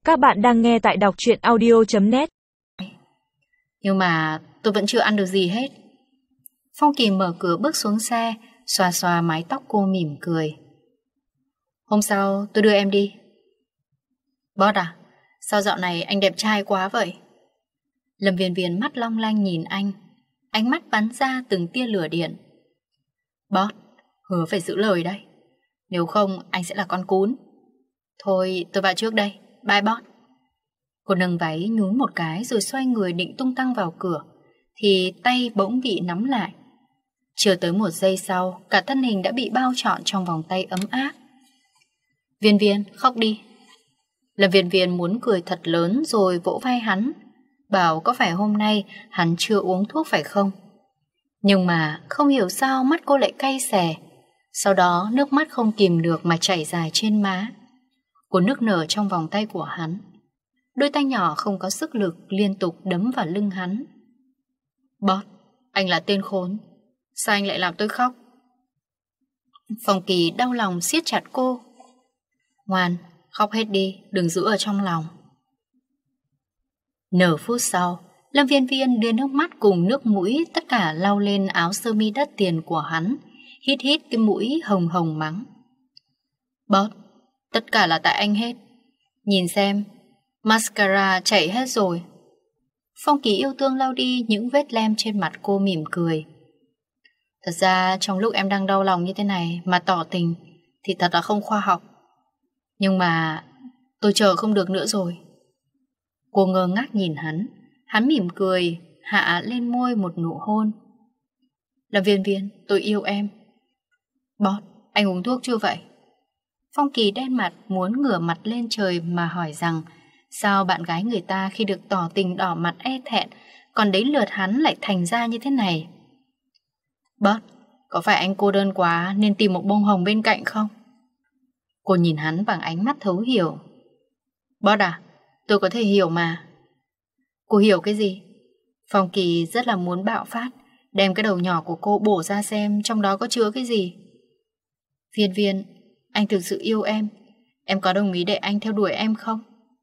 Các bạn đang nghe tại đọc truyện audio.net. Nhưng mà tôi vẫn chưa ăn được gì hết. Phong Kỳ mở cửa bước xuống xe, xoa xoa mái tóc cô mỉm cười. Hôm sau tôi đưa em đi. Boss à, sao dạo này anh đẹp trai quá vậy? Lâm Viên Viên mắt long lanh nhìn anh, ánh mắt bắn ra từng tia lửa điện. Boss, hứa phải giữ lời đấy, nếu không anh sẽ là con cún. Thôi tôi vào trước đây, bye boss. Cô nâng váy nhún một cái rồi xoay người định tung tăng vào cửa, thì tay bỗng bị nắm lại. Chưa tới một giây sau, cả thân hình đã bị bao trọn trong vòng tay ấm áp. Viên Viên, khóc đi. Lâm Viên Viên muốn cười thật lớn rồi vỗ vai hắn, bảo có phải hôm nay hắn chưa uống thuốc phải không? Nhưng mà không hiểu sao mắt cô lại cay xè. Sau đó nước mắt không kìm được mà chảy dài trên má. Cô nức nở trong vòng tay của hắn. Đôi tay nhỏ không có sức lực liên tục đấm vào lưng hắn. Boss, anh là tên khốn. Sao anh lại làm tôi khóc? Phong Kỳ đau lòng siết chặt cô. Ngoan, khóc hết đi, đừng giữ ở trong lòng. Nửa phút sau, Lâm Viên Viên đưa nước mắt cùng nước mũi tất cả lau lên áo sơ mi đắt tiền của hắn, hít hít cái mũi hồng hồng mắng. Boss, tất cả là tại anh hết. Nhìn xem, mascara chảy hết rồi. Phong Kỳ yêu thương lau đi những vết lem trên mặt cô mỉm cười. Thật ra trong lúc em đang đau lòng như thế này mà tỏ tình thì thật là không khoa học. Nhưng mà tôi chờ không được nữa rồi. Cô ngơ ngác nhìn hắn mỉm cười, hạ lên môi một nụ hôn. Lâm Viên Viên, tôi yêu em. Boss, anh uống thuốc chưa vậy? Phong Kỳ đen mặt muốn ngửa mặt lên trời mà hỏi rằng sao bạn gái người ta khi được tỏ tình đỏ mặt e thẹn, còn đến lượt hắn lại thành ra như thế này. Boss, có phải anh cô đơn quá nên tìm một bông hồng bên cạnh không? Cô nhìn hắn bằng ánh mắt thấu hiểu. Boss à, tôi có thể hiểu mà. Cô hiểu cái gì? Phong Kỳ rất là muốn bạo phát, đem cái đầu nhỏ của cô bổ ra xem trong đó có chứa cái gì. Viên Viên, anh thực sự yêu em có đồng ý để anh theo đuổi em không?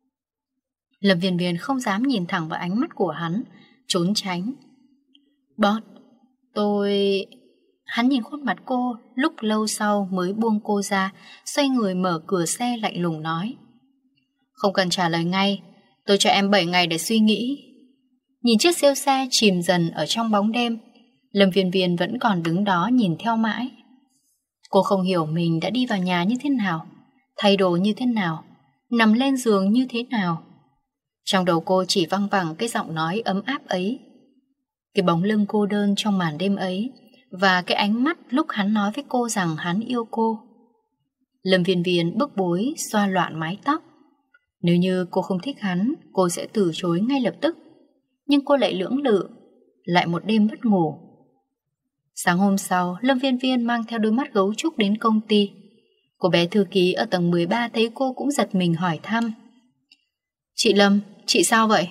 Lâm Viên Viên không dám nhìn thẳng vào ánh mắt của hắn, trốn tránh. Boss, tôi... Hắn nhìn khuôn mặt cô, lúc lâu sau mới buông cô ra, xoay người mở cửa xe lạnh lùng nói. Không cần trả lời ngay, tôi cho em 7 ngày để suy nghĩ. Nhìn chiếc siêu xe chìm dần ở trong bóng đêm, Lâm Viên Viên vẫn còn đứng đó nhìn theo mãi. Cô không hiểu mình đã đi vào nhà như thế nào, thay đồ như thế nào, nằm lên giường như thế nào. Trong đầu cô chỉ văng vẳng cái giọng nói ấm áp ấy, cái bóng lưng cô đơn trong màn đêm ấy, và cái ánh mắt lúc hắn nói với cô rằng hắn yêu cô. Lâm Viên Viên bức bối xoa loạn mái tóc. Nếu như cô không thích hắn, cô sẽ từ chối ngay lập tức. Nhưng cô lại lưỡng lự, lại một đêm mất ngủ. Sáng hôm sau, Lâm Viên Viên mang theo đôi mắt gấu trúc đến công ty. Cô bé thư ký ở tầng 13 thấy cô cũng giật mình hỏi thăm. Chị Lâm, chị sao vậy?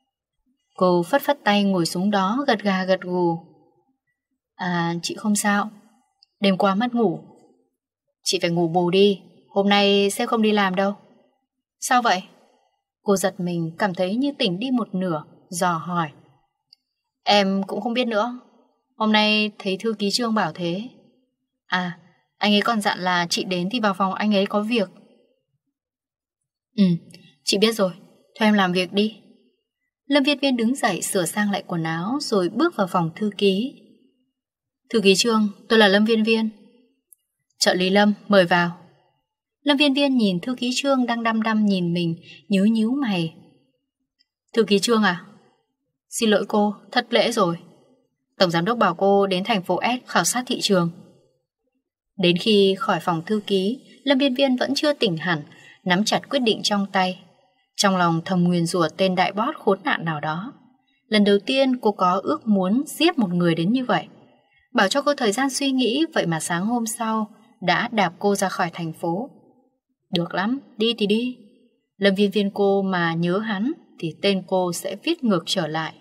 Cô phất phất tay ngồi xuống đó gật gà gật gù. À, chị không sao. Đêm qua mất ngủ. Chị phải ngủ bù đi, hôm nay sẽ không đi làm đâu. Sao vậy? Cô giật mình cảm thấy như tỉnh đi một nửa, dò hỏi. Em cũng không biết nữa. Hôm nay thấy thư ký Trương bảo thế. À, anh ấy còn dặn là chị đến thì vào phòng anh ấy có việc. Chị biết rồi, thôi em làm việc đi. Lâm Viên Viên đứng dậy sửa sang lại quần áo rồi bước vào phòng thư ký. Thư ký Trương, tôi là Lâm Viên Viên. Trợ lý Lâm, mời vào. Lâm Viên Viên nhìn thư ký Trương đang đăm đăm nhìn mình, nhíu nhíu mày. Thư ký Trương à? Xin lỗi cô, thất lễ rồi. Tổng giám đốc bảo cô đến thành phố S khảo sát thị trường. Đến khi khỏi phòng thư ký, Lâm Viên Viên vẫn chưa tỉnh hẳn, nắm chặt quyết định trong tay. Trong lòng thầm nguyền rủa tên đại boss khốn nạn nào đó. Lần đầu tiên cô có ước muốn giết một người đến như vậy. Bảo cho cô thời gian suy nghĩ, vậy mà sáng hôm sau đã đạp cô ra khỏi thành phố. Được lắm, đi thì đi. Lâm Viên Viên cô mà nhớ hắn thì tên cô sẽ viết ngược trở lại.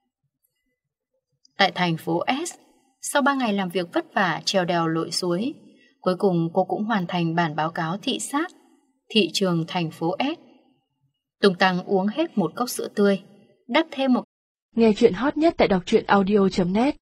Tại thành phố S, sau 3 ngày làm việc vất vả trèo đèo lội suối, cuối cùng cô cũng hoàn thành bản báo cáo thị sát thị trường thành phố S. Tung Tăng uống hết một cốc sữa tươi, đắp thêm một. Nghe chuyện hot nhất tại đọc truyện audio.net